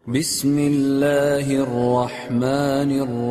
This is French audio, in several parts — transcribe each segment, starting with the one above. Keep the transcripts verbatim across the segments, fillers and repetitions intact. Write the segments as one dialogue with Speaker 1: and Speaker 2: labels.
Speaker 1: بسم الله الرحمن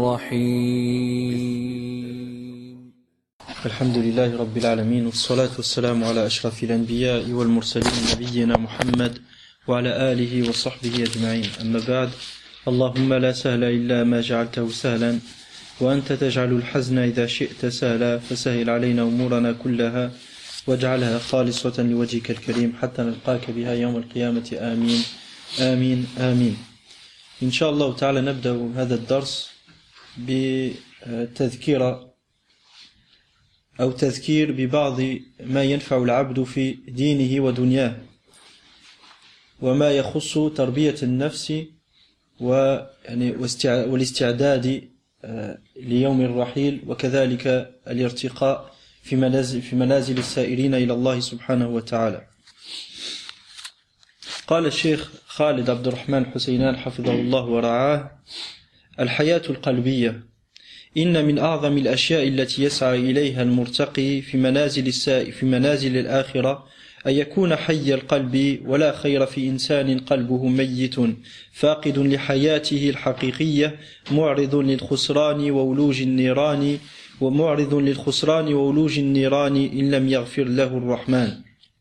Speaker 1: الرحيم
Speaker 2: الحمد لله رب العالمين والصلاة والسلام على أشرف الأنبياء والمرسلين نبينا محمد وعلى آله وصحبه أجمعين أما بعد اللهم لا سهل إلا ما جعلته سهلا وأنت تجعل الحزن إذا شئت سهلا فسهل علينا أمورنا كلها واجعلها خالصة لوجهك الكريم حتى نلقاك بها يوم القيامة آمين آمين آمين إن شاء الله تعالى نبدأ هذا الدرس بتذكير أو تذكير ببعض ما ينفع العبد في دينه ودنياه وما يخص تربية النفس والاستعداد ليوم الرحيل وكذلك الارتقاء في منازل, في منازل السائرين إلى الله سبحانه وتعالى. قال الشيخ خالد عبد الرحمن حسينان حفظه الله ورعاه: الحياة القلبية إن من أعظم الأشياء التي يسعى إليها المرتقي في منازل السائر في منازل الآخرة أن يكون حي القلب، ولا خير في إنسان قلبه ميت فاقد لحياته الحقيقية معرض للخسران وولوج النيران ومعرض للخسران وولوج النيران إن لم يغفر له الرحمن.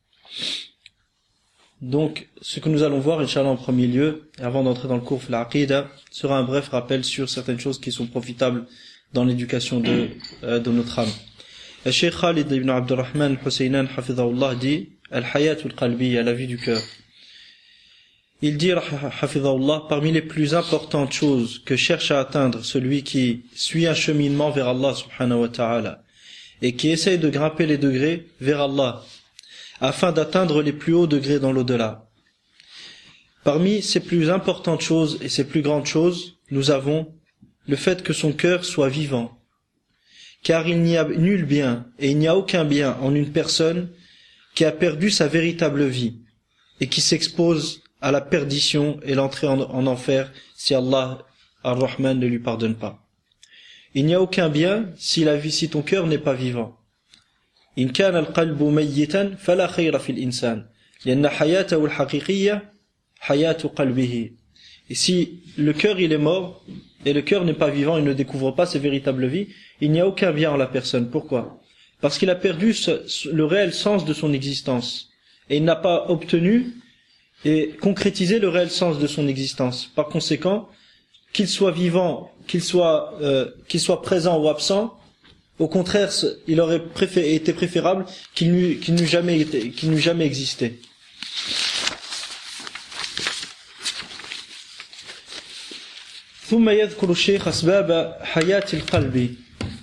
Speaker 2: Donc, ce que nous allons voir, Inch'Allah, en premier lieu, avant d'entrer dans le cours de l'Aqida, sera un bref rappel sur certaines choses qui sont profitables dans l'éducation de, euh, de notre âme. Le Cheikh Khalid ibn Abdurrahman al-Husaynan, hafidhahullah, dit Al-Hayatul Qalbiyya, la vie du cœur. Il dit, hafidhahullah, parmi les plus importantes choses que cherche à atteindre celui qui suit un cheminement vers Allah subhanahu wa ta'ala et qui essaye de grimper les degrés vers Allah afin d'atteindre les plus hauts degrés dans l'au-delà. Parmi ces plus importantes choses et ces plus grandes choses, nous avons le fait que son cœur soit vivant. Car il n'y a nul bien et il n'y a aucun bien en une personne qui a perdu sa véritable vie et qui s'expose à la perdition et l'entrée en, en enfer si Allah ar-Rahman ne lui pardonne pas. Il n'y a aucun bien si la vie, si ton cœur n'est pas vivant. إن كان القلب ميتا فلا خير في الإنسان لأن حياته الحقيقية حياة قلبه. Et si le cœur il est mort et le cœur n'est pas vivant, il ne découvre pas ses véritables vies, il n'y a aucun bien en la personne. Pourquoi? Parce qu'il a perdu ce, le réel sens de son existence et il n'a pas obtenu et concrétisé le réel sens de son existence. Par conséquent, qu'il soit vivant, qu'il soit, euh, qu'il soit présent ou absent, au contraire, il aurait préféré, été préférable qu'il n'eût, qu'il n'eût jamais été, qu'il n'eût jamais existé. ثم يذكر الشيخ أسباب حياة القلب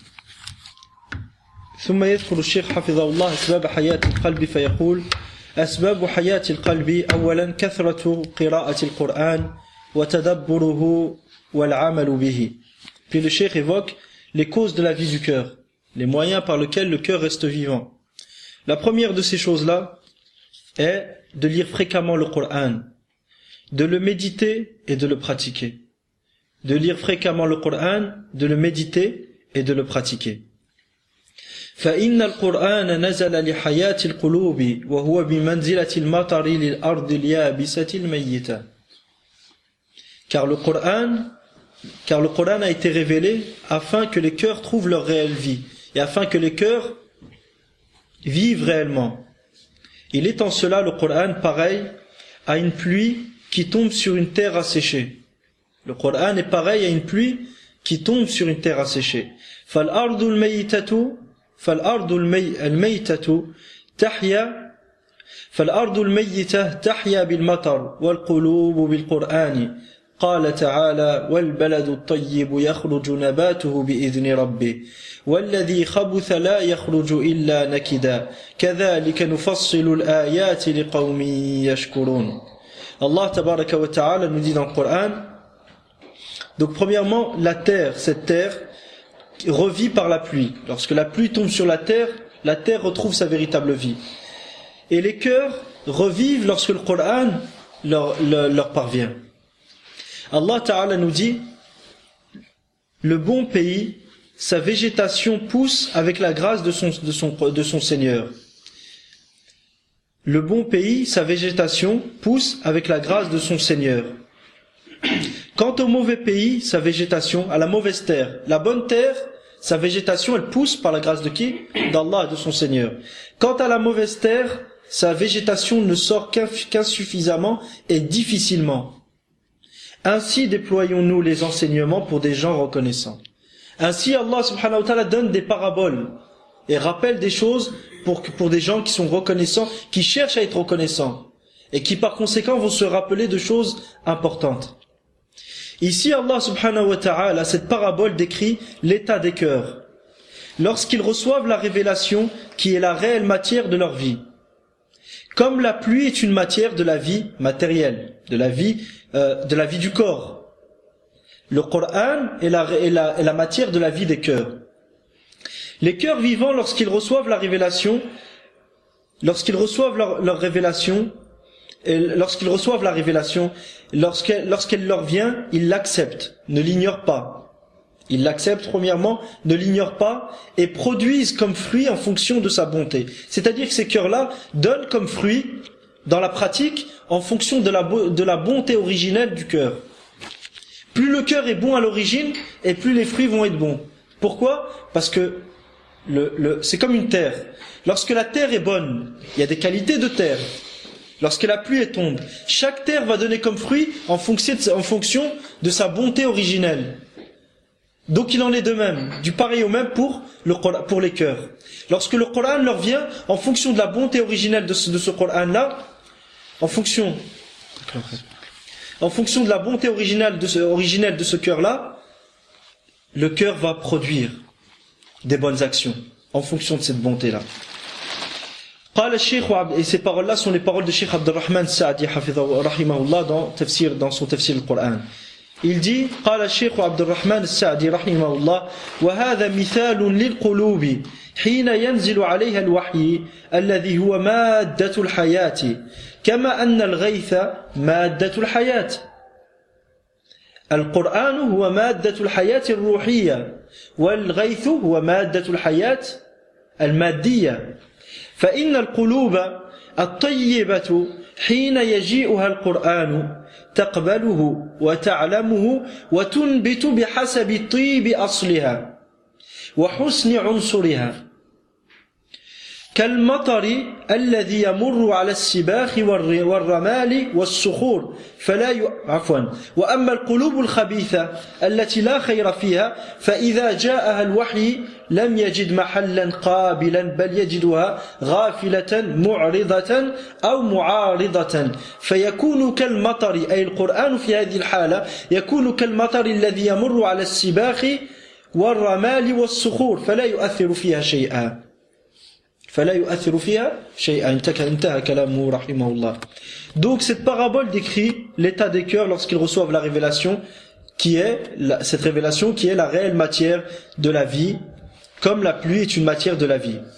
Speaker 2: ثم يذكر الشيخ حفظه الله أسباب حياة القلب فيقول: أسباب حياة القلب أولا كثرة قراءة القرآن وتدبره والعمل به. Puis le cheikh évoque les causes de la vie du cœur, les moyens par lesquels le cœur reste vivant. La première de ces choses-là est de lire fréquemment le Coran, de le méditer et de le pratiquer. De lire fréquemment le Coran, de le méditer et de le pratiquer. فإن القرآن نزل لحياة القلوب وهو بمنزلة المطر للأرض اليابسة الميتة. Car le Coran Car le Coran a été révélé afin que les cœurs trouvent leur réelle vie et afin que les cœurs vivent réellement. Il est en cela le Coran pareil à une pluie qui tombe sur une terre asséchée. Le Coran est pareil à une pluie qui tombe sur une terre asséchée. فالأرض الميتة فالأرض الميتة تحيا فالأرض الميتة تحيا بالمطر والقلوب بالقرآن. قال تعالى: والبلد الطيب يخرج نباته بإذن ربه والذي خبث لا يخرج إلا نكدا كذلك نفصل الآيات لقوم يشكرون. Allah tabaraka wa ta'ala nous dit dans le Coran, donc premièrement, la terre, cette terre revit par la pluie. Lorsque la pluie tombe sur la terre, la terre retrouve sa véritable vie. Et les cœurs revivent lorsque le Coran leur, leur, leur parvient. Allah Ta'ala nous dit: le bon pays, sa végétation pousse avec la grâce de son, de son, de son Seigneur. Le bon pays, sa végétation pousse avec la grâce de son Seigneur. Quant au mauvais pays, sa végétation, à la mauvaise terre, la bonne terre, sa végétation, elle pousse par la grâce de qui? D'Allah et de son Seigneur. Quant à la mauvaise terre, sa végétation ne sort qu'insuffisamment et difficilement. Ainsi déployons-nous les enseignements pour des gens reconnaissants. Ainsi Allah subhanahu wa ta'ala donne des paraboles et rappelle des choses pour, pour des gens qui sont reconnaissants, qui cherchent à être reconnaissants et qui par conséquent vont se rappeler de choses importantes. Ici Allah subhanahu wa ta'ala, cette parabole décrit l'état des cœurs lorsqu'ils reçoivent la révélation qui est la réelle matière de leur vie. Comme la pluie est une matière de la vie matérielle, de la vie, euh, de la vie du corps. Le Coran est la, est, la, est la matière de la vie des cœurs. Les cœurs vivants, lorsqu'ils reçoivent la révélation, lorsqu'ils reçoivent leur, leur révélation, et lorsqu'ils reçoivent la révélation, lorsqu'elle, lorsqu'elle leur vient, ils l'acceptent, ne l'ignorent pas. Ils l'acceptent premièrement, ne l'ignorent pas et produisent comme fruit en fonction de sa bonté. C'est-à-dire que ces cœurs-là donnent comme fruit, dans la pratique, en fonction de la, de la bonté originelle du cœur. Plus le cœur est bon à l'origine, et plus les fruits vont être bons. Pourquoi? Parce que le, le, c'est comme une terre. Lorsque la terre est bonne, il y a des qualités de terre. Lorsque la pluie tombe, chaque terre va donner comme fruit en fonction de, en fonction de sa bonté originelle. Donc il en est de même, du pareil au même pour, le, pour les cœurs. Lorsque le Coran leur vient, en fonction de la bonté originelle de ce, de ce Coran-là, en fonction, en fonction de la bonté originelle de ce, originelle de ce cœur-là, le cœur va produire des bonnes actions, en fonction de cette bonté-là. Et ces paroles-là sont les paroles de Cheikh Abdurrahman Sa'di rahimahullah dans, tafsir, dans son tafsir du Coran. Il dit قال الشيخ عبد الرحمن السعدي رحمه الله وهذا مثال للقلوب حين ينزل عليها الوحي الذي هو مادة الحياة كما أن الغيث مادة الحياة. القرآن هو مادة الحياة الروحية والغيث هو مادة الحياة المادية. فإن القلوب الطيبة حين يجيئها القرآن تقبله وتعلمه وتنبت بحسب طيب أصلها وحسن عنصرها كالمطر الذي يمر على السباخ والرمال والصخور فلا ي... عفوا وأما القلوب الخبيثة التي لا خير فيها فإذا جاءها الوحي لم يجد محلا قابلا بل يجدها غافلة معرضة أو معارضة فيكون كالمطر أي القرآن في هذه الحالة يكون كالمطر الذي يمر على السباخ والرمال والصخور فلا يؤثر فيها شيئا فلا يؤثر فيها شيئا انتهى كلامه رحمه الله. Donc cette parabole décrit l'état des cœurs lorsqu'ils reçoivent la révélation qui est la, cette révélation qui est la réelle matière de la vie, comme la pluie est une matière de la vie.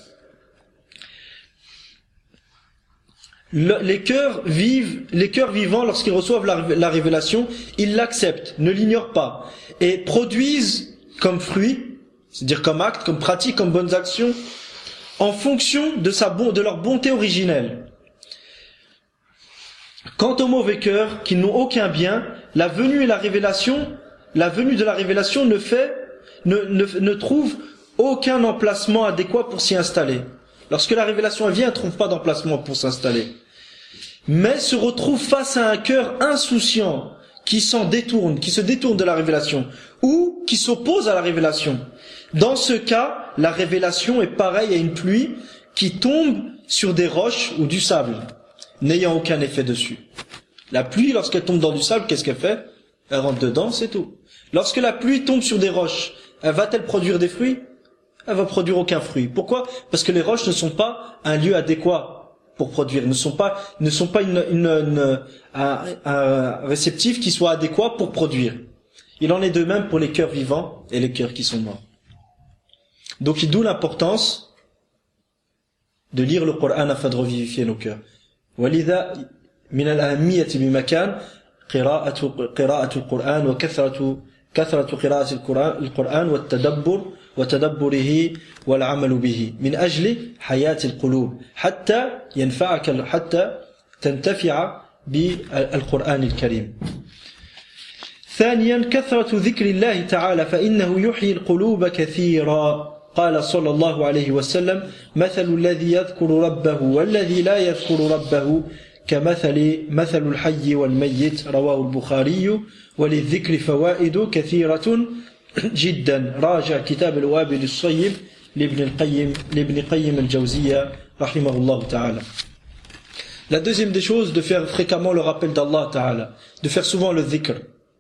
Speaker 2: Le, les cœurs vivent, les cœurs vivants lorsqu'ils reçoivent la, la révélation, ils l'acceptent, ne l'ignorent pas et produisent comme fruit, c'est-à-dire comme acte, comme pratique, comme bonnes actions en fonction de, sa bon, de leur bonté originelle. Quant aux mauvais cœurs, qui n'ont aucun bien, la venue et la révélation, la venue de la révélation ne fait, ne, ne, ne trouve aucun emplacement adéquat pour s'y installer. Lorsque la révélation vient, elle ne trouve pas d'emplacement pour s'installer. Mais se retrouve face à un cœur insouciant, qui s'en détourne, qui se détourne de la révélation, ou qui s'oppose à la révélation. Dans ce cas, la révélation est pareille à une pluie qui tombe sur des roches ou du sable, n'ayant aucun effet dessus. La pluie, lorsqu'elle tombe dans du sable, qu'est-ce qu'elle fait? Elle rentre dedans, c'est tout. Lorsque la pluie tombe sur des roches, elle va-t-elle produire des fruits? Elle va produire aucun fruit. Pourquoi? Parce que les roches ne sont pas un lieu adéquat pour produire, ne sont pas, ne sont pas une, une, une, un, un réceptif qui soit adéquat pour produire. Il en est de même pour les cœurs vivants et les cœurs qui sont morts. Donc, d'où l'importance de lire le Coran afin de revivifier nos cœurs. ولذا من الأهمية بمكان قراءة قراءة القرآن وكثرة كثرة قراءة القرآن القرآن والتدبر وتدبره والعمل به من أجل حياة القلوب حتى ينفعك حتى تنتفع بالقرآن الكريم. ثانيا كثرة ذكر الله تعالى فإنه يحيي القلوب كثيرا قال صلى الله عليه وسلم مثل الذي يذكر ربه والذي لا يذكر ربه كمثل مثل الحي والميت رواه البخاري وللذكر فوائد كثيرة جدا راجع كتاب الوابل الصيب لابن القيم لابن قيم الجوزية رحمه الله تعالى. La deuxième des choses, de faire fréquemment le rappel d'Allah Ta'ala, de faire souvent le dhikr.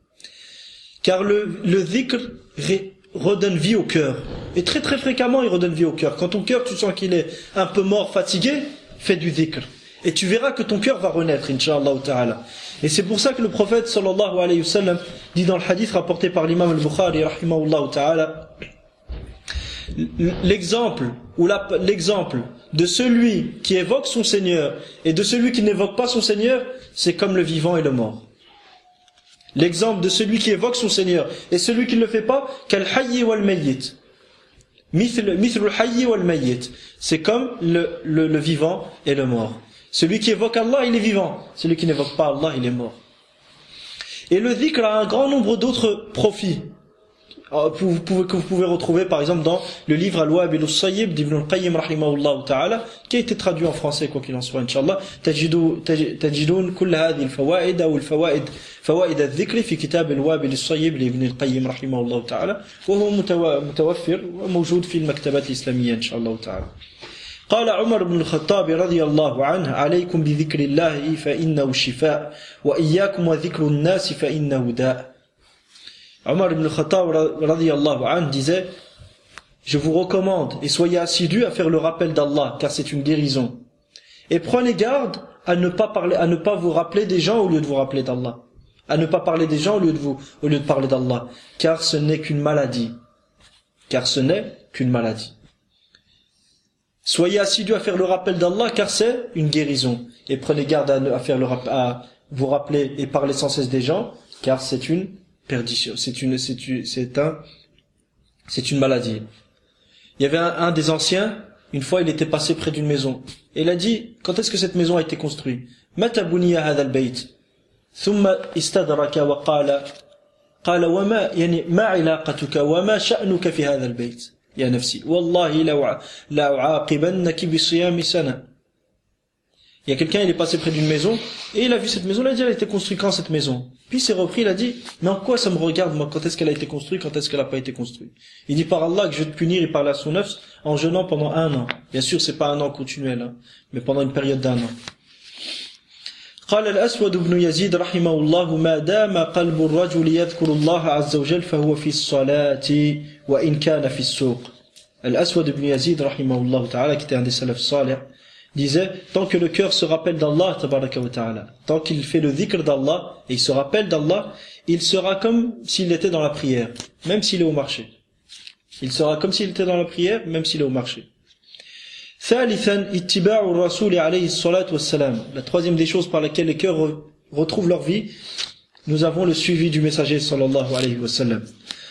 Speaker 2: Car le, le dhikr redonne vie au cœur. Et très très fréquemment, il redonne vie au cœur. Quand ton cœur, tu sens qu'il est un peu mort, fatigué, fais du dhikr. Et tu verras que ton cœur va renaître, Inch'Allah Ta'ala. Et c'est pour ça que le prophète, sallallahu alayhi wa sallam, dit dans le hadith rapporté par l'imam al-Bukhari, rahimahullah Ta'ala, l'exemple, ou la, l'exemple de celui qui évoque son Seigneur et de celui qui n'évoque pas son Seigneur, c'est comme le vivant et le mort. L'exemple de celui qui évoque son Seigneur et celui qui ne le fait pas, kal hayyi wal mayyit. Mithl al hayyi wal mayyit. C'est comme le, le, le vivant et le mort. Celui qui évoque Allah, il est vivant. Celui qui n'évoque pas Allah, il est mort. Et le dhikr a un grand nombre d'autres profits. Vous pouvez, que vous pouvez retrouver par exemple dans le livre Al-Wabil al-Sayyib d'Ibn al-Qayyim rahimahullah ta'ala, qui a été traduit en français quoi qu'il en soit, Inch'Allah. تجدون كل هذه الفوائد أو الفوائد فوائد الذكر في كتاب الوابل الصيب لابن القيم رحمه الله تعالى وهو متوفر وموجود في المكتبات الإسلامية إن شاء الله تعالى. قال عمر بن الخطاب رضي الله عنه عليكم بذكر الله فإنه شفاء وإياكم وذكر الناس فإنه داء. Omar ibn Khattab radiyallahu anhu disait: je vous recommande et soyez assidus à faire le rappel d'Allah car c'est une guérison, et prenez garde à ne pas parler, à ne pas vous rappeler des gens au lieu de vous rappeler d'Allah, à ne pas parler des gens au lieu de vous au lieu de parler d'Allah, car ce n'est qu'une maladie car ce n'est qu'une maladie. Soyez assidus à faire le rappel d'Allah car c'est une guérison, et prenez garde à, à faire le à vous rappeler et parler sans cesse des gens car c'est une perdition, c'est une, c'est une, c'est un, c'est une maladie. Il y avait un, un des anciens, une fois il était passé près d'une maison, et il a dit, quand est-ce que cette maison a été construite? Mata buniya hadha al-bayt? Thumma istadraka wa qala, qala wa ma, yani, ma ilaqatuka wa ma sha'nuka fi hadha al-bayt? Ya nafsi, wallahi la u'aqibannaki bi siyami sana. Il y a quelqu'un, il est passé près d'une maison, et il a vu cette maison, il a dit, elle a été construite quand cette maison? Puis il s'est repris, il a dit, mais en quoi ça me regarde, moi, quand est-ce qu'elle a été construite, quand est-ce qu'elle n'a pas été construite? Il dit, par Allah, que je vais te punir, il parle à son nafs, en jeûnant pendant un an. Bien sûr, c'est pas un an continuel, hein, mais pendant une période d'un an. قال الأسود بن يزيد رحمه الله ما دام قلب الرجل يذكر الله عز وجل فهو في الصلاة وإن كان في السوق. الأسود بن يزيد رحمه الله تعالى, qui était un des salafs salih, disait, tant que le cœur se rappelle d'Allah, tabaraka wa ta'ala, tant qu'il fait le dhikr d'Allah, et il se rappelle d'Allah, il sera comme s'il était dans la prière, même s'il est au marché. Il sera comme s'il était dans la prière, même s'il est au marché. ثالثا اتباع الرسول عليه الصلاة والسلام. La troisième des choses par lesquelles les cœurs re retrouvent leur vie, nous avons le suivi du messager sallallahu alayhi wa sallam.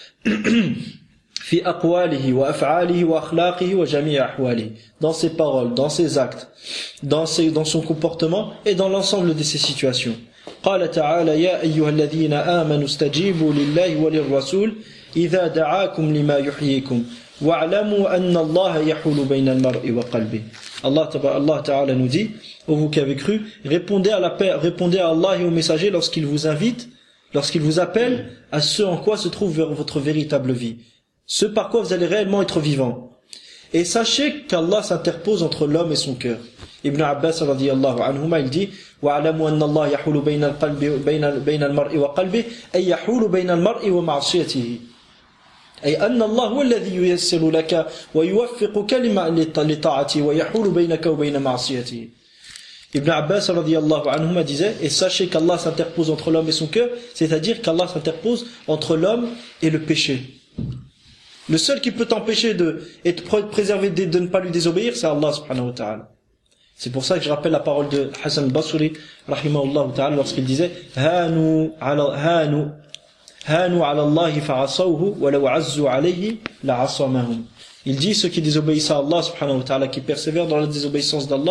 Speaker 2: في أقواله وأفعاله وأخلاقه وجميع أحواله, dans ses paroles, dans ses actes, dans, ses, dans son comportement et dans l'ensemble de ses situations. قال تعالى يا أيها الذين آمنوا استجيبوا لله وللرسول إذا دعاكم لما يحييكم واعلموا أن الله يحول بين المرء وقلبه. Allah, Allah Ta'ala nous dit, ô vous qui avez cru, répondez à la paix, répondez à Allah et au messager lorsqu'il vous invite, lorsqu'il vous appelle à ce en quoi se trouve votre véritable vie, ce par quoi vous allez réellement être vivant. Et sachez qu'Allah s'interpose entre l'homme et son cœur. Ibn Abbas radiyallahu anhuma, il dit وَعْلَمُوا أَنَّ اللَّهَ يَحُولُ بَيْنَ الْقَلْبِ بَيْنَ الْمَرْءِ وَقَلْبِهِ أي يحول بين المرء ومعصيته أي أن الله هو الذي ييسر لك ويوفقك لطاعته ويحول بينك وبين معصيته. Ibn Abbas radiyallahu anhuma disait, et sachez qu'Allah s'interpose entre l'homme et son cœur, c'est-à-dire qu'Allah s'interpose entre l'homme et le péché. Le seul qui peut t'empêcher de être préservé de, de ne pas lui désobéir, c'est Allah subhanahu wa ta'ala. C'est pour ça que je rappelle la parole de Hassan al-Basri rahimahullah ta'ala lorsqu'il disait hanu ala hanu hanu ala Allah fa'asawhu wa law azzu alayhi la'asamahum. Il dit ceux qui désobéissent à Allah subhanahu wa ta'ala, qui persévèrent dans la désobéissance d'Allah,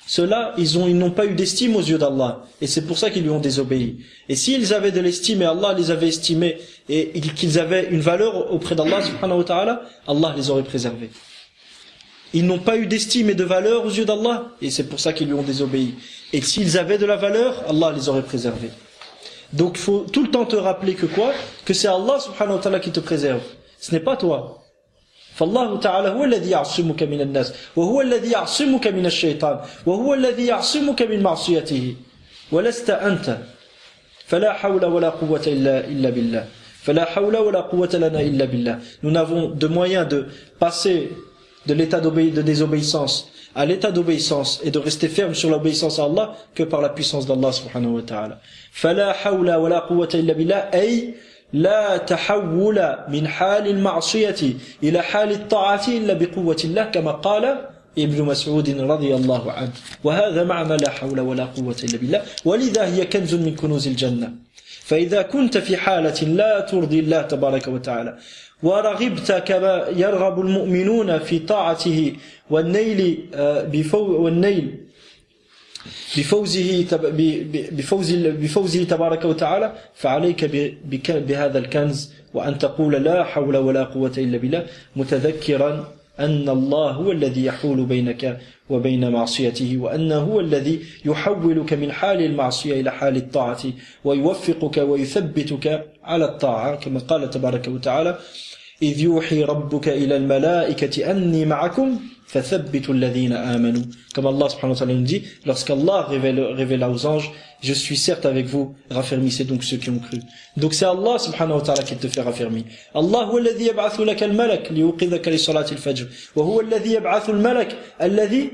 Speaker 2: ceux-là, ils ont, ils n'ont pas eu d'estime aux yeux d'Allah. Et c'est pour ça qu'ils lui ont désobéi. Et s'ils avaient de l'estime et Allah les avait estimés et qu'ils avaient une valeur auprès d'Allah subhanahu wa ta'ala, Allah les aurait préservés. Ils n'ont pas eu d'estime et de valeur aux yeux d'Allah, et c'est pour ça qu'ils lui ont désobéi. Et s'ils avaient de la valeur, Allah les aurait préservés. Donc il faut tout le temps te rappeler que quoi? Que c'est Allah subhanahu wa ta'ala qui te préserve. Ce n'est pas toi. فالله تعالى هو الذي يعصمك من الناس وهو الذي يعصمك من الشيطان وهو الذي يعصمك من معصيته ولست أنت فلا حول ولا قوة إلا إلا بالله فلا حول ولا قوة لنا إلا بالله. Nous n'avons de moyen de passer de l'état de désobéissance à l'état d'obéissance et de rester ferme sur l'obéissance à Allah que par la puissance d'Allah subhanahu wa ta'ala. فلا حول ولا قوة إلا بالله أي لا تحول من حال المعصية إلى حال الطاعة إلا بقوة الله كما قال ابن مسعود رضي الله عنه. وهذا معنى لا حول ولا قوة إلا بالله ولذا هي كنز من كنوز الجنة. فإذا كنت في حالة لا ترضي الله تبارك وتعالى ورغبت كما يرغب المؤمنون في طاعته والنيل والنيل بفوزه بفوز بفوزه تبارك وتعالى فعليك بهذا الكنز وأن تقول لا حول ولا قوة إلا بالله متذكرا أن الله هو الذي يحول بينك وبين معصيته وأنه هو الذي يحولك من حال المعصية إلى حال الطاعة ويوفقك ويثبتك على الطاعة كما قال تبارك وتعالى إذ يوحي ربك إلى الملائكة أني معكم فثبتوا الذين آمنوا. Comme Allah subhanahu wa ta'ala nous dit, lorsqu'Allah révèle, révéla aux anges, je suis certes avec vous, raffermissez donc ceux qui ont cru. Donc c'est Allah subhanahu wa ta'ala qui te fait raffermir. Allah هو الذي يبعث لك الملك ليوقظك لصلاة الفجر وهو الذي يبعث الملك الذي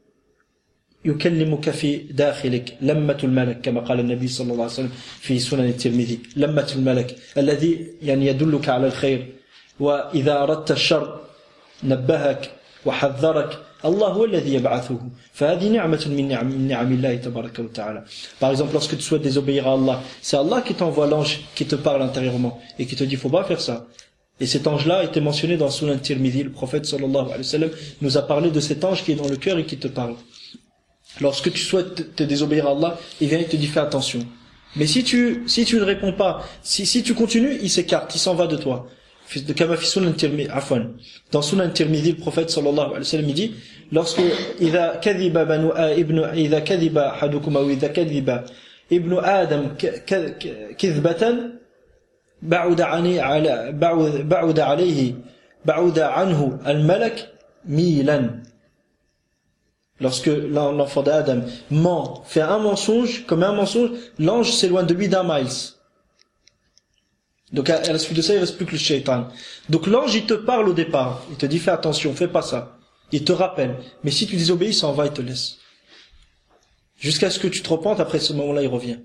Speaker 2: يكلمك في داخلك لمة الملك كما قال النبي صلى الله عليه وسلم في سنن الترمذي لمة الملك الذي يعني يدلك على الخير وإذا أردت الشر نبهك وحذرك الله هو الذي يبعثه فهذه نعمة من نعم, من نعم الله تبارك وتعالى. Par exemple, lorsque tu souhaites désobéir à Allah, c'est Allah qui t'envoie l'ange qui te parle intérieurement et qui te dit faut pas faire ça. Et cet ange-là a été mentionné dans Sunan Tirmidhi. Le prophète sallallahu alayhi wa sallam nous a parlé de cet ange qui est dans le cœur et qui te parle. Lorsque tu souhaites te désobéir à Allah, il vient et te dit fais attention. Mais si tu si tu ne réponds pas, si si tu continues, il s'écarte, il s'en va de toi. كما في سنن الترمذي عفوا dans Sunan الترمذي le prophète صلى الله عليه وسلم dit lorsque إذا كذب بنو ابن إذا كذب أحدكم أو إذا كذب ابن آدم كذبة بعد عني على بعد بعد عليه بعد عنه الملك ميلا. Lorsque l'enfant d'Adam ment, fait un mensonge, comme un mensonge, l'ange s'éloigne de lui d'un miles. Donc à la suite de ça, il ne reste plus que le shaitan. Donc l'ange, il te parle au départ. Il te dit, fais attention, fais pas ça. Il te rappelle. Mais si tu désobéis, il s'en va, il te laisse. Jusqu'à ce que tu te repentes, après ce moment-là, il revient.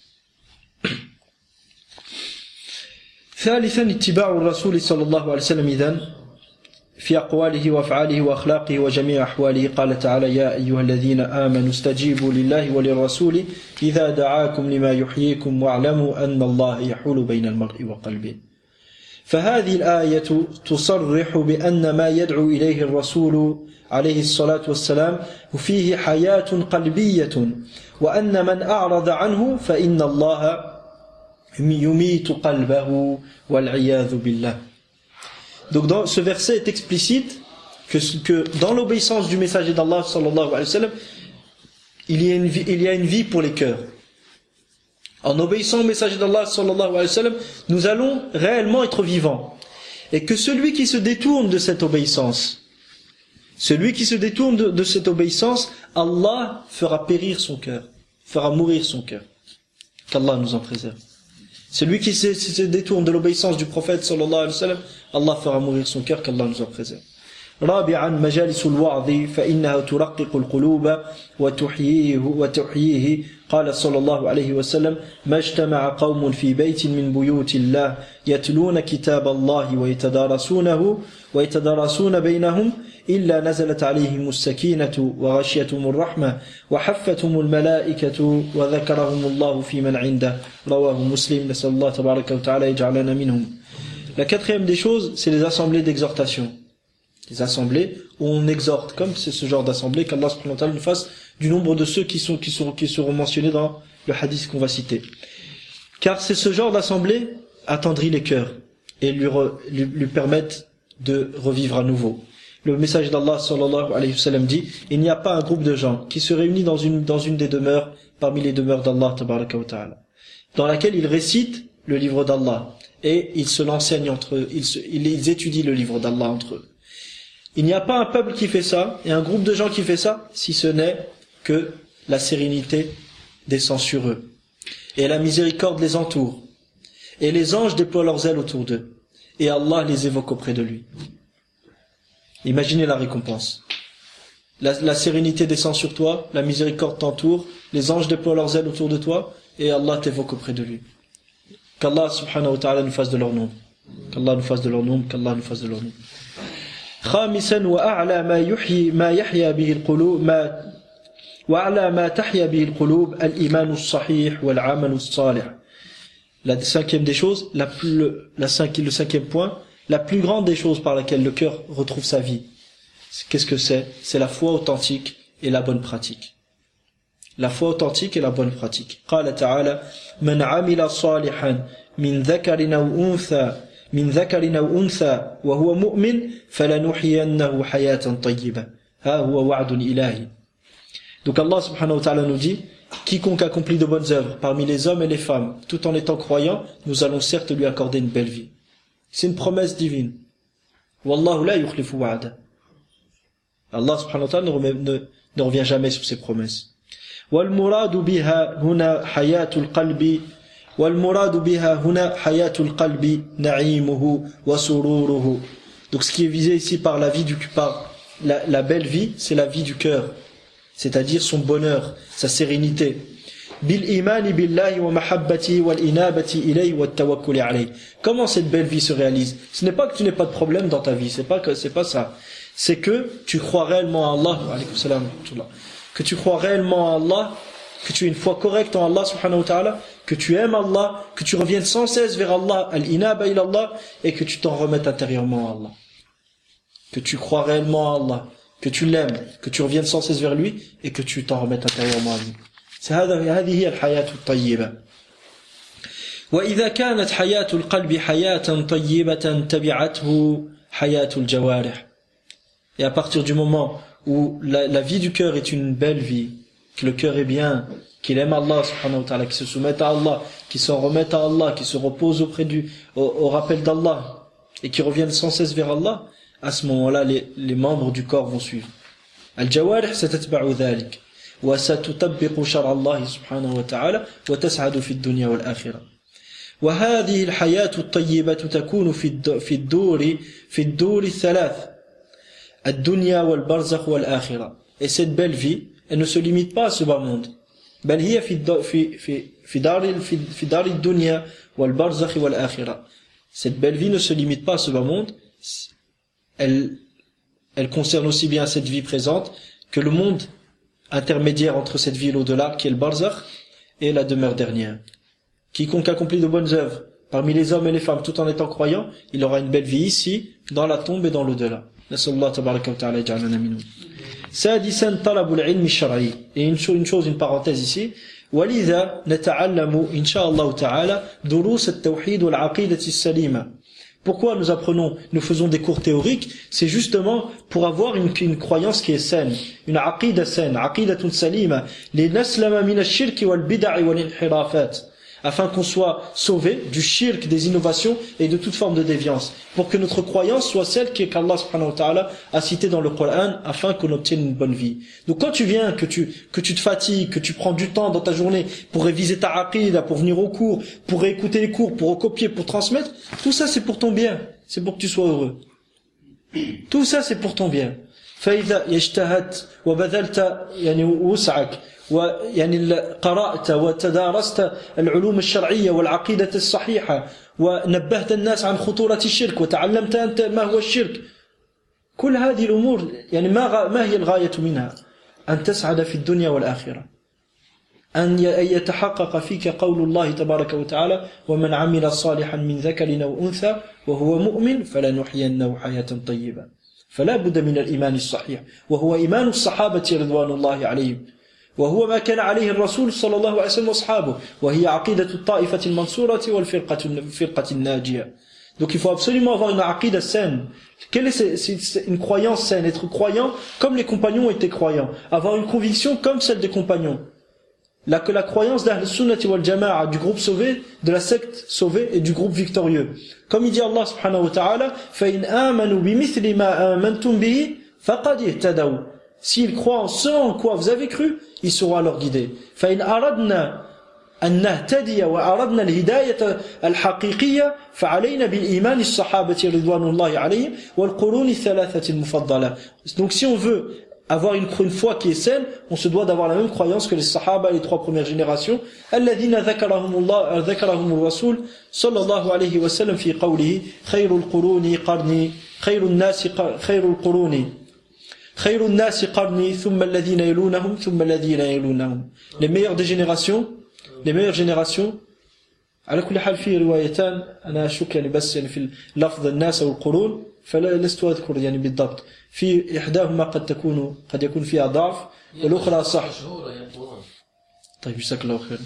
Speaker 2: ثالثا اتباع الرسول صلى الله عليه وسلم إذن في أقواله وأفعاله وأخلاقه وجميع أحواله. قال تعالى يا أيها الذين آمنوا استجيبوا لله وللرسول إذا دعاكم لما يحييكم واعلموا أن الله يحول بين المرء وقلبه. فهذه الآية تصرح بأن ما يدعو إليه الرسول عليه الصلاة والسلام فيه حياة قلبية وأن من أعرض عنه فإن الله يميت قلبه والعياذ بالله. Donc dans ce verset est explicite que, que dans l'obéissance du messager d'Allah sallallahu alayhi wa sallam, il y a une vie, il y a une vie pour les cœurs. En obéissant au messager d'Allah sallallahu alayhi wa sallam, nous allons réellement être vivants. Et que celui qui se détourne de cette obéissance, celui qui se détourne de, de cette obéissance, Allah fera périr son cœur, fera mourir son cœur. Qu'Allah nous en préserve. Celui qui se, se détourne de l'obéissance du prophète sallallahu alayhi wa sallam, Allah fera mourir son cœur, qu'Allah nous en préserve. رابعا مجالس الوعظ فإنها ترقق القلوب وتحييه وتحييه. قال صلى الله عليه وسلم ما اجتمع قوم في بيت من بيوت الله يتلون كتاب الله ويتدارسونه ويتدارسون بينهم إلا نزلت عليهم السكينة وغشيتهم الرحمة وحفتهم الملائكة وذكرهم الله في من عنده. رواه مسلم. نسأل الله تبارك وتعالى يجعلنا منهم. La quatrième des choses, c'est les assemblées d'exhortation. Les assemblées où on exhorte, comme c'est ce genre d'assemblée, qu'Allah subhanahu wa ta'ala nous fasse du nombre de ceux qui sont qui sont qui seront mentionnés dans le hadith qu'on va citer. Car c'est ce genre d'assemblée attendrit les cœurs et lui, re, lui, lui permettent de revivre à nouveau. Le message d'Allah sallallahu alayhi wa sallam dit: il n'y a pas un groupe de gens qui se réunit dans une dans une des demeures parmi les demeures d'Allah tabaraka wa ta'ala, dans laquelle ils récitent le livre d'Allah et ils se l'enseignent entre eux, ils, se, ils, ils étudient le livre d'Allah entre eux. Il n'y a pas un peuple qui fait ça et un groupe de gens qui fait ça, si ce n'est que la sérénité descend sur eux et la miséricorde les entoure et les anges déploient leurs ailes autour d'eux et Allah les évoque auprès de lui. Imaginez la récompense. La, la sérénité descend sur toi, la miséricorde t'entoure, les anges déploient leurs ailes autour de toi et Allah t'évoque auprès de lui. Qu'Allah subhanahu wa ta'ala nous fasse de leur nombre. Qu'Allah nous fasse de leur nombre, qu'Allah nous fasse de leur nombre. خامسا وأعلى ما يحيي ما يحيا به القلوب ما وأعلى ما تحيا به القلوب الإيمان الصحيح والعمل الصالح. La cinquième des choses, la plus, la cinq, le cinquième point, la plus grande des choses par laquelle le cœur retrouve sa vie. Qu'est-ce que c'est? C'est la foi authentique et la bonne pratique. La foi authentique et la bonne pratique. قال تعالى: من عمل صالحا من ذكر أو أنثى من ذكر أو أنثى وهو مؤمن فلنحيينه حياة طيبة ها هو وعد إلهي. Donc Allah subhanahu wa ta'ala nous dit: quiconque accomplit de bonnes œuvres parmi les hommes et les femmes, tout en étant croyant, nous allons certes lui accorder une belle vie. C'est une promesse divine. Wallahu la yukhlifu wa'ada. Allah subhanahu wa ta'ala ne, remet, ne, ne revient jamais sur ses promesses. Wal muradu biha huna hayatul qalbi wal muradu biha huna hayatul qalbi na'imuhu wa sururuhu. Donc ce qui est visé ici par la vie du par la, la belle vie, c'est la vie du cœur, c'est-à-dire son bonheur, sa sérénité. Bil imani billahi wa mahabbati wal inabati ilayhi wa tawakkul alayhi. Comment cette belle vie se réalise? Ce n'est pas que tu n'aies pas de problème dans ta vie, c'est pas que c'est pas ça. C'est que tu crois réellement à Allah, wa alaykum salam, que tu crois réellement à Allah, que tu aies une foi correcte en Allah subhanahu wa ta'ala, que tu aimes Allah, que tu reviennes sans cesse vers Allah, al-inaba ila Allah, et que tu t'en remettes intérieurement à Allah. Que tu crois réellement à Allah, que tu l'aimes, que tu reviennes sans cesse vers lui, et que tu t'en remettes intérieurement à lui. C'est هذه هي الحياة الطيبة. وإذا كانت حياة القلب حياة طيبة تبعته حياة الجوارح. Et à partir du moment où la, la vie du cœur est une belle vie, que le cœur est bien, qu'il aime Allah subhanahu wa ta'ala, qu'il se soumette à Allah, qu'il s'en remette à Allah, qu'il se repose auprès du, au, au rappel d'Allah, et qu'il revienne sans cesse vers Allah, à ce moment-là, les, les membres du corps vont suivre. Al-jawarih satatba'u dhalik. وستطبق شرع الله سبحانه وتعالى وتسعد في الدنيا والآخرة. وهذه الحياة الطيبة تكون في في الدور في الدور الثلاث الدنيا والبرزخ والآخرة. Et cette belle vie, elle ne se limite pas à ce bas monde. بل هي في في في في دار في في دار الدنيا والبرزخ والآخرة. Cette belle vie ne se limite pas à ce bas monde. Elle elle concerne aussi bien cette vie présente que le monde intermédiaire entre cette vie et l'au-delà, qui est le barzakh, et la demeure dernière. Quiconque accomplit de bonnes œuvres parmi les hommes et les femmes tout en étant croyant, il aura une belle vie ici, dans la tombe et dans l'au-delà. Nasallahu tabaraka wa ta'ala yaj'alana minhum. Sadisan talabul ilmi shar'i. Et une chose, une chose, une parenthèse ici. Walidha nata'allamu insha'Allah ta'ala durus at-tawhid wal 'aqidati as-salima. Pourquoi nous apprenons, nous faisons des cours théoriques? C'est justement pour avoir une, une croyance qui est saine, une aqida saine, aqidatun salima, li naslama min ash-shirk wal bid'a wal inhirafat, afin qu'on soit sauvé du shirk, des innovations et de toute forme de déviance, pour que notre croyance soit celle qu'Allah subhanahu wa ta'ala a citée dans le Coran, afin qu'on obtienne une bonne vie. Donc quand tu viens, que tu, que tu te fatigues, que tu prends du temps dans ta journée pour réviser ta aqida, pour venir au cours, pour réécouter les cours, pour recopier, pour transmettre, tout ça c'est pour ton bien, c'est pour que tu sois heureux. Tout ça c'est pour ton bien. فإذا اجتهدت وبذلت يعني وسعك ويعني قرأت وتدارست العلوم الشرعية والعقيدة الصحيحة ونبهت الناس عن خطورة الشرك وتعلمت أنت ما هو الشرك، كل هذه الأمور يعني ما ما هي الغاية منها؟ أن تسعد في الدنيا والآخرة، أن يتحقق فيك قول الله تبارك وتعالى: ومن عمل صالحا من ذكر أو أنثى وهو مؤمن فلنحيينه حياة طيبة. فلا بد من الإيمان الصحيح وهو إيمان الصحابة رضوان الله عليهم. وهو ما كان عليه الرسول صلى الله عليه وسلم وأصحابه وهي عقيدة الطائفة المنصورة والفرقة الفرقة الناجية. Donc il faut absolument avoir une aqida saine. Quelle est c'est, c'est une croyance saine? Être croyant comme les compagnons étaient croyants. Avoir une conviction comme celle des compagnons. La, que la croyance d'Ahl Sunnati wal Jama'a, du groupe sauvé, de la secte sauvée et du groupe victorieux. Comme il dit Allah subhanahu wa ta'ala, فَإِنْ آمَنُوا بِمِثْلِ مَا آمَنْتُمْ بِهِ فَقَدْ اهْتَدَوْا. S'ils croient en ce en quoi vous avez cru, ils seront alors guidés. فَإِنْ أَرَدْنَا أن نهتدي وأردنا الهداية الحقيقية فعلينا بالإيمان الصحابة رضوان الله عليهم والقرون الثلاثة المفضلة. Donc si on veut avoir une, une foi qui est saine, on se doit d'avoir la même croyance que les sahaba, les trois premières générations. الذين ذكرهم الله ذكرهم الرسول صلى الله عليه وسلم في قوله خير القرون قرني خير الناس خير القرون خير الناس قرني ثم الذين يلونهم ثم الذين يلونهم. Les meilleures des générations, les meilleures générations. على كل حال في روايتان أنا أشك يعني بس يعني في لفظ الناس أو القرون فلست أذكر يعني بالضبط. في إحداهما قد تكون قد يكون فيها ضعف والأخرى صح. طيب جزاك الله خير.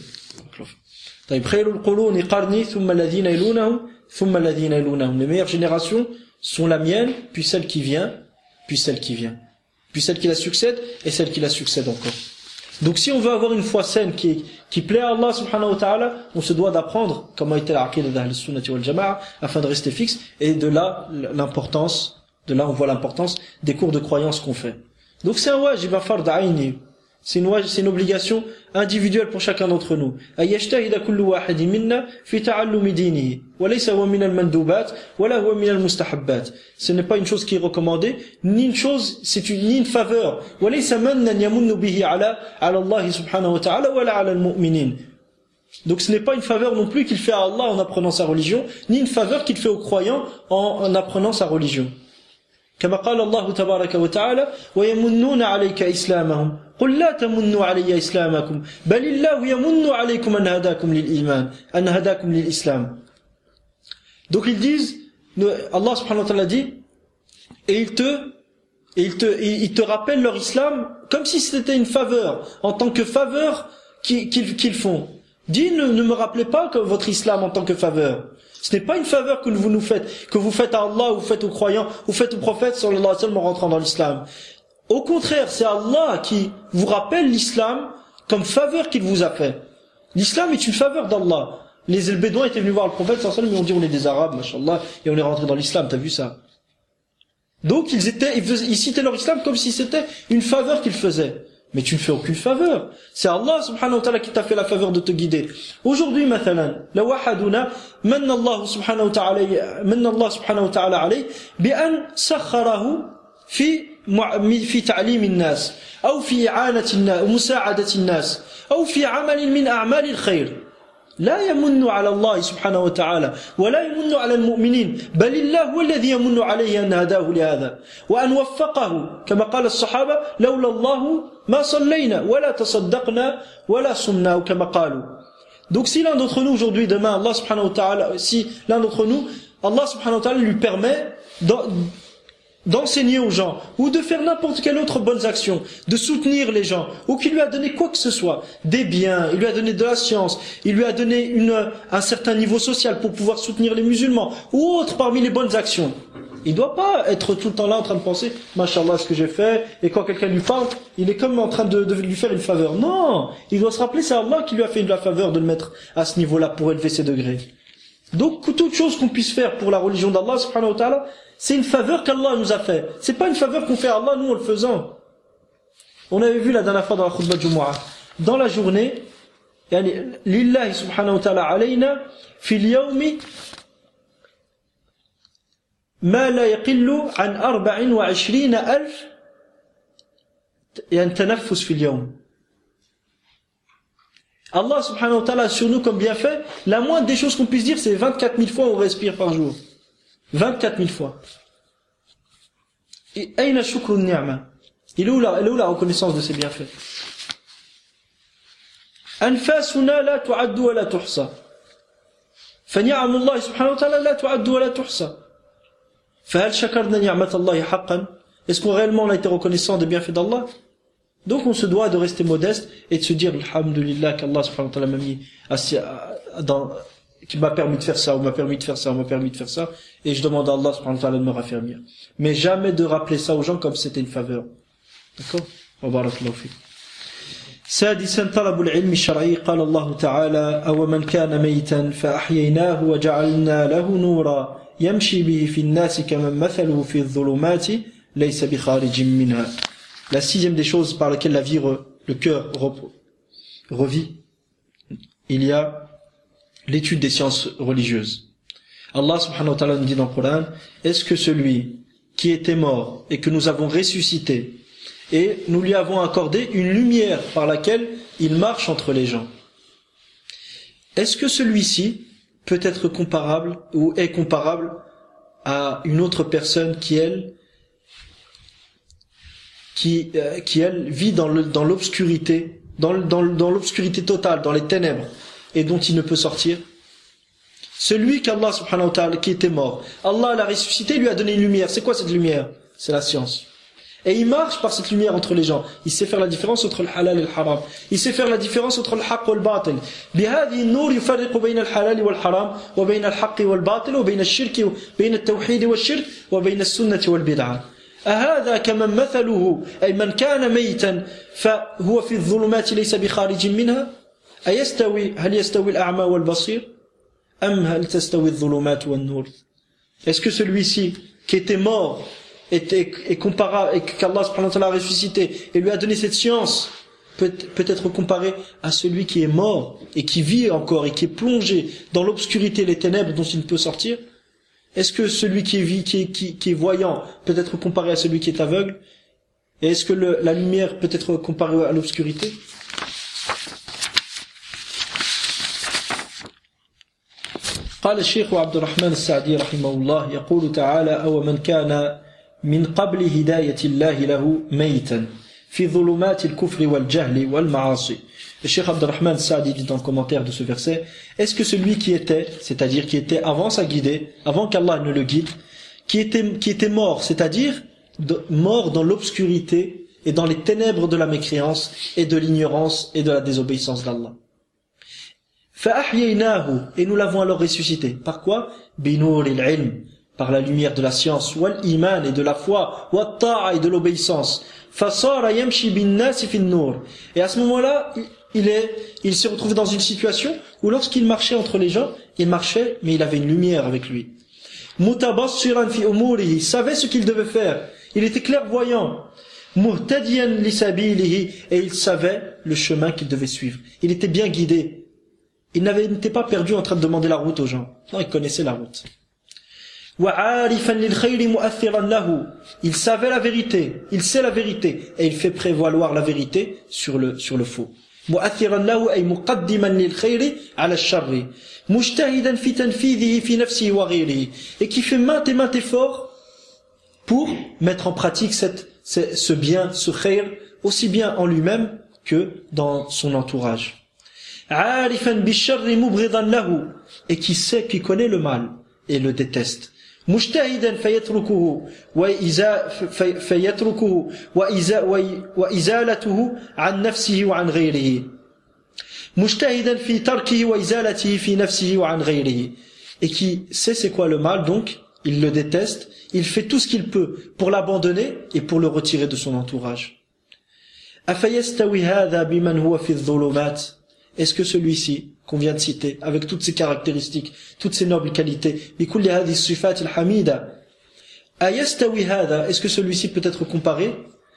Speaker 2: طيب خير القرون قرني ثم الذين يلونهم ثم الذين يلونهم. Les meilleures générations sont la mienne, puis celle qui vient, puis celle qui vient, puis celle qui la succède et celle qui la succède encore. Donc si on veut avoir une foi saine qui, qui plaît à Allah subhanahu wa ta'ala, on se doit d'apprendre comment était l'aqida d'Ahl Sunnati wal Jama'a afin de rester fixe, et de là l'importance, de là on voit l'importance des cours de croyance qu'on fait. Donc c'est un wajib, un fard aini. C'est une, c'est une obligation individuelle pour chacun d'entre nous. أيجتهد كل واحد منا في تعلم دينه وليس هو من المندوبات ولا هو من المستحبات. Ce n'est pas une chose qui est recommandée, ni une chose, c'est une, ni une faveur. وليس منا يمن به على على الله سبحانه وتعالى ولا على المؤمنين. Donc ce n'est pas une faveur non plus qu'il fait à Allah en apprenant sa religion, ni une faveur qu'il fait aux croyants en, en apprenant sa religion. كما قال الله تبارك وتعالى ويمنون عليك إسلامهم قل لا تمنوا علي إسلامكم بل الله يمن عليكم أن هداكم للإيمان أن هداكم للإسلام. Donc ils disent, Allah subhanahu wa ta'ala dit, et ils te, et ils te, ils te rappellent leur islam comme si c'était une faveur, en tant que faveur qu'ils, qu'ils font. Dis, ne, ne me rappelez pas que votre islam en tant que faveur. Ce n'est pas une faveur que vous nous faites, que vous faites à Allah, ou vous faites aux croyants, ou vous faites au prophète sallallahu alayhi wa sallam en rentrant dans l'islam. Au contraire, c'est Allah qui vous rappelle l'islam comme faveur qu'il vous a fait. L'islam est une faveur d'Allah. Les Bédouins étaient venus voir le prophète sallallahu alayhi wa sallam et ont dit on est des Arabes, mashallah, et on est rentré dans l'islam, t'as vu ça? Donc ils étaient, ils, faisaient, ils citaient leur islam comme si c'était une faveur qu'ils faisaient. Mais tu ne fais aucune faveur. C'est Allah subhanahu wa ta'ala qui t'a fait la faveur de te guider. Aujourd'hui, مثلا, لو أحدنا من الله سبحانه وتعالى من الله سبحانه وتعالى عليه بأن سخره في في تعليم الناس أو في إعانة الناس ومساعدة الناس أو في عمل من أعمال الخير. لا يمن على الله سبحانه وتعالى ولا يمن على المؤمنين بل الله هو الذي يمن عليه أن هداه لهذا وأن وفقه كما قال الصحابة لولا الله ما صلينا ولا تصدقنا ولا صمنا كما قالوا. Donc si l'un d'entre nous aujourd'hui, demain, Allah subhanahu wa ta'ala, si l'un d'entre nous, Allah subhanahu wa ta'ala lui permet d'enseigner aux gens, ou de faire n'importe quelle autre bonne action, de soutenir les gens, ou qu'il lui a donné quoi que ce soit, des biens, il lui a donné de la science, il lui a donné une, un certain niveau social pour pouvoir soutenir les musulmans, ou autre parmi les bonnes actions. Il ne doit pas être tout le temps là en train de penser, Mashallah, ce que j'ai fait, et quand quelqu'un lui parle, il est comme en train de, de lui faire une faveur. Non, il doit se rappeler, c'est Allah qui lui a fait la faveur de le mettre à ce niveau-là pour élever ses degrés. Donc, toute chose qu'on puisse faire pour la religion d'Allah, subhanahu wa ta'ala, c'est une faveur qu'Allah nous a fait. C'est pas une faveur qu'on fait à Allah, nous, en le faisant. On avait vu la dernière fois dans la khutbah Jumu'ah. Dans la journée, yani, lillahi subhanahu wa ta'ala alayna, fil yawmi, ma la yaqillu an arba'in wa ishrina alf, yani tanaffus fil yawm. Allah subhanahu wa ta'ala sur nous comme bienfait, la moindre des choses qu'on puisse dire, c'est vingt-quatre mille fois on respire par jour. vingt-quatre mille fois. Et aïna shukru ni'ma. Il est où la, il est où la reconnaissance de ces bienfaits? Anfasuna la tu'addu wa la tuhsa. Fa ni'amullah subhanahu wa ta'ala la tu'addu wa la tuhsa. Fa hal shakarna ni'mat Allah haqqan? Est-ce qu'on réellement on a été reconnaissant des bienfaits d'Allah? Donc on se doit de rester modeste et de se dire alhamdulillah qu'Allah subhanahu wa ta'ala m'a mis assis dans, qui m'a permis de faire ça, ou m'a permis de faire ça, ou m'a permis de faire ça, et je demande à Allah subhanahu wa ta'ala de me raffermir. Mais jamais de rappeler ça aux gens comme si c'était une faveur. D'accord? Wa barakallahu fiik. سادسا طلب العلم الشرعي قال الله تعالى أو من كان ميتا فأحييناه وجعلنا له نورا يمشي به في الناس كمن مثله في الظلمات ليس بخارج منها. La sixième des choses par lesquelles la vie, le cœur revit, il y a l'étude des sciences religieuses. Allah subhanahu wa ta'ala nous dit dans le Coran, est-ce que celui qui était mort et que nous avons ressuscité et nous lui avons accordé une lumière par laquelle il marche entre les gens, est-ce que celui-ci peut être comparable ou est comparable à une autre personne qui elle qui euh, qui elle vit dans le dans l'obscurité, dans le, dans dans l'obscurité totale, dans les ténèbres, et dont il ne peut sortir? Celui qu'Allah subhanahu wa ta'ala, qui était mort, Allah l'a ressuscité, lui a donné une lumière. C'est quoi cette lumière? C'est la science. Et il marche par cette lumière entre les gens. Il sait faire la différence entre le halal et le haram. Il sait faire la différence entre le haqq et le batil. بهذه النور يفرق بين الحلال والحرام وبين الحق والباطل وبين الشرك وبين التوحيد والشرك وبين السنة والبدعة. أهذا كمن مثله أي من كان ميتا فهو في الظلمات ليس بخارج منها أيستوي هل يستوي الأعمى والبصير أم هل تستوي الظلمات والنور. Est-ce que celui-ci qui était mort est, est, est comparable, et qu'Allah subhanahu wa ta'ala a ressuscité et lui a donné cette science peut, peut être comparé à celui qui est mort et qui vit encore et qui est plongé dans l'obscurité, les ténèbres dont il ne peut sortir? Est-ce que celui qui est, vie, qui, est, qui, qui est voyant peut être comparé à celui qui est aveugle? Et est-ce que le, la lumière peut être comparée à l'obscurité? قال الشيخ عبد الرحمن السعدي رحمه الله يقول تعالى أو من كان من قبل هداية الله له ميتا في ظلمات الكفر والجهل والمعاصي. Le Cheikh Abdurrahman Saadi dit dans le commentaire de ce verset, est-ce que celui qui était, c'est-à-dire qui était avant sa guidée, avant qu'Allah ne le guide, qui était, qui était mort, c'est-à-dire de, mort dans l'obscurité et dans les ténèbres de la mécréance et de l'ignorance et de la désobéissance d'Allah. فَأَحْيَيْنَاهُ, et nous l'avons alors ressuscité. Par quoi? بِنُورِ الْعِلْمِ, par la lumière de la science, وَالْإِيمَانِ, et de la foi, وَالطَّاعَ, et de l'obéissance. فَصَارَ يَمْشِي بِالنَّاسِ فِي النُّورِ, et à ce moment-là, il est, il s'est retrouvé dans une situation où lorsqu'il marchait entre les gens, il marchait, mais il avait une lumière avec lui. مُتَبَصِّرًا فِي أُمُورِهِ, il savait ce qu'il devait faire. Il était clairvoyant. مُهْتَدِيًا لِسَبِيلِهِ, et il savait le chemin qu'il devait suivre. Il était bien guidé. Il n'était pas perdu en train de demander la route aux gens. Non, il connaissait la route. Il savait la vérité. Il sait la vérité. Et il fait prévaloir la vérité sur le, sur le faux. Et qui fait maintes et maintes efforts pour mettre en pratique cette, ce bien, ce khayr, aussi bien en lui-même que dans son entourage. Et qui sait, qui connaît le mal et le déteste. مجتهدا فيتركه فيتركه وإزالته عن نفسه وعن غيره. مجتهدا في تركه وإزالته في نفسه وعن غيره. Et qui sait c'est quoi le mal, donc il le déteste, il fait tout ce qu'il peut pour l'abandonner et pour le retirer de son entourage. أفيستوي هذا بمن هو في الظلمات. Est-ce que celui-ci qu'on vient de citer, avec toutes ses caractéristiques, toutes ses nobles qualités, بكل هذه الصفات الحميدة, أيستوي هذا, est-ce que celui-ci peut être comparé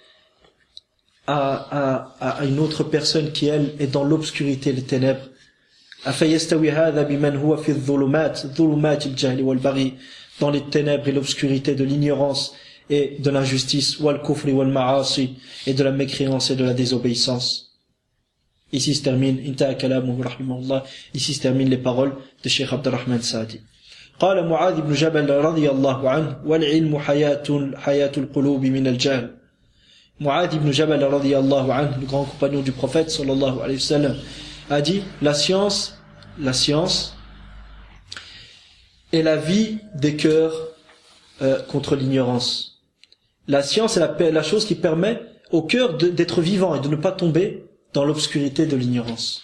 Speaker 2: à, à, à une autre personne qui elle est dans l'obscurité, les ténèbres? أفيستوي هذا بمن هو في الظلمات ظلمات الجهل والبغي, dans les ténèbres et l'obscurité de l'ignorance et de l'injustice, والكفر والمعاصي, et de la mécréance et de la désobéissance. Ici se termine, intaha kalamuhu rahimahullah, ici se terminent les paroles de Cheikh Abdurrahman Saadi. قال معاذ بن جبل رضي الله عنه والعلم حياة حياة القلوب من الجهل. Mu'adh ibn Jabal رضي الله عنه, le grand compagnon du prophète sallallahu alayhi wa sallam, a dit la science, la science est la vie des cœurs euh, contre l'ignorance. La science est la, la chose qui permet au cœur d'être vivant et de ne pas tomber dans l'obscurité de l'ignorance.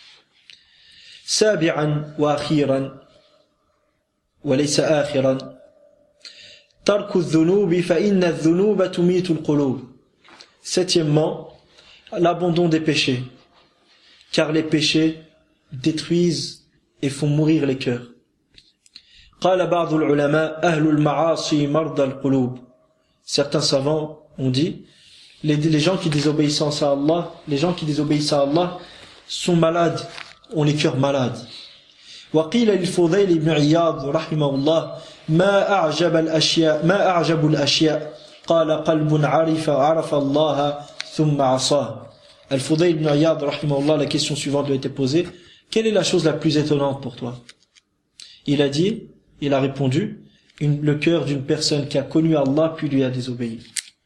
Speaker 2: سابعا وأخيرا وليس آخرا ترك الذنوب فإن الذنوب تميت القلوب. Septièmement, l'abandon des péchés, car les péchés détruisent et font mourir les cœurs. قال بعض العلماء أهل المعاصي مرضى القلوب. Certains savants ont dit, les, les gens qui désobéissent à Allah, les gens qui désobéissent à Allah sont malades, ont les cœurs malades. وقيل للفضيل بن عياض رحمه الله ما أعجب الأشياء ما أعجب الأشياء قال قلب عرف عرف الله ثم عصاه. Al-Fudayl ibn Iyad rahimahullah, la question suivante lui a été posée: quelle est la chose la plus étonnante pour toi? Il a dit, il a répondu, une, le cœur d'une personne qui a connu Allah puis lui a désobéi.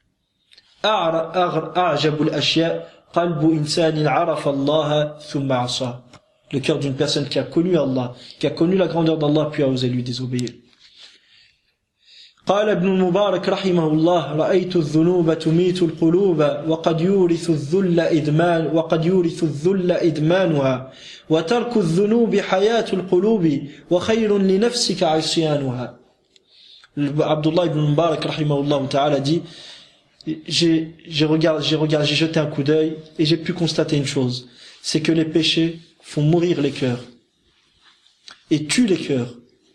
Speaker 2: أعجب الأشياء قلب إنسان عرف الله ثم عصاه. Le cœur d'une personne qui a connu Allah, qui a connu la grandeur d'Allah puis a osé lui désobéir. قال ابن المبارك رحمه الله رأيت الذنوب تميت القلوب وقد يورث الذل إدمان وقد يورث الذل إدمانها وترك الذنوب حياة القلوب وخير لنفسك عصيانها. Abdullah ibn Mubarak rahimahullah ta'ala dit, j'ai, j'ai regardé, j'ai regardé, j'ai jeté un coup d'œil et j'ai pu constater une chose, c'est que les péchés font mourir les cœurs et tuent les cœurs.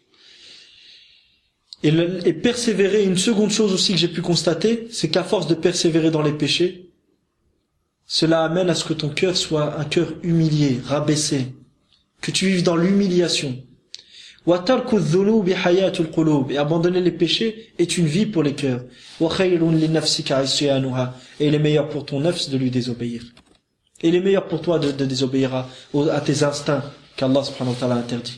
Speaker 2: Et, le, et persévérer, une seconde chose aussi que j'ai pu constater, c'est qu'à force de persévérer dans les péchés, cela amène à ce que ton cœur soit un cœur humilié, rabaissé, que tu vives dans l'humiliation. Et abandonner les péchés est une vie pour les cœurs. Et il est meilleur pour ton nafs de lui désobéir. Et il est meilleur pour toi de, de désobéir à, à tes instincts qu'Allah subhanahu wa ta'ala interdit.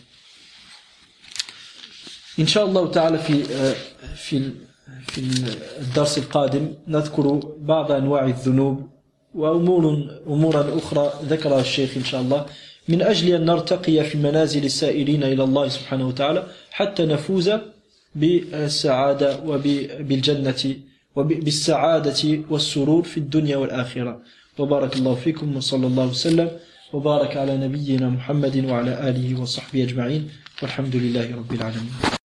Speaker 2: إن شاء الله تعالى في في في الدرس القادم نذكر بعض أنواع الذنوب وأمور أمورا أخرى ذكرها الشيخ إن شاء الله من أجل أن نرتقي في منازل السائرين إلى الله سبحانه وتعالى حتى نفوز بالسعادة وبالجنة وبالسعادة والسرور في الدنيا والآخرة. وبارك الله فيكم وصلى الله وسلم وبارك على نبينا محمد وعلى آله وصحبه أجمعين والحمد لله رب العالمين.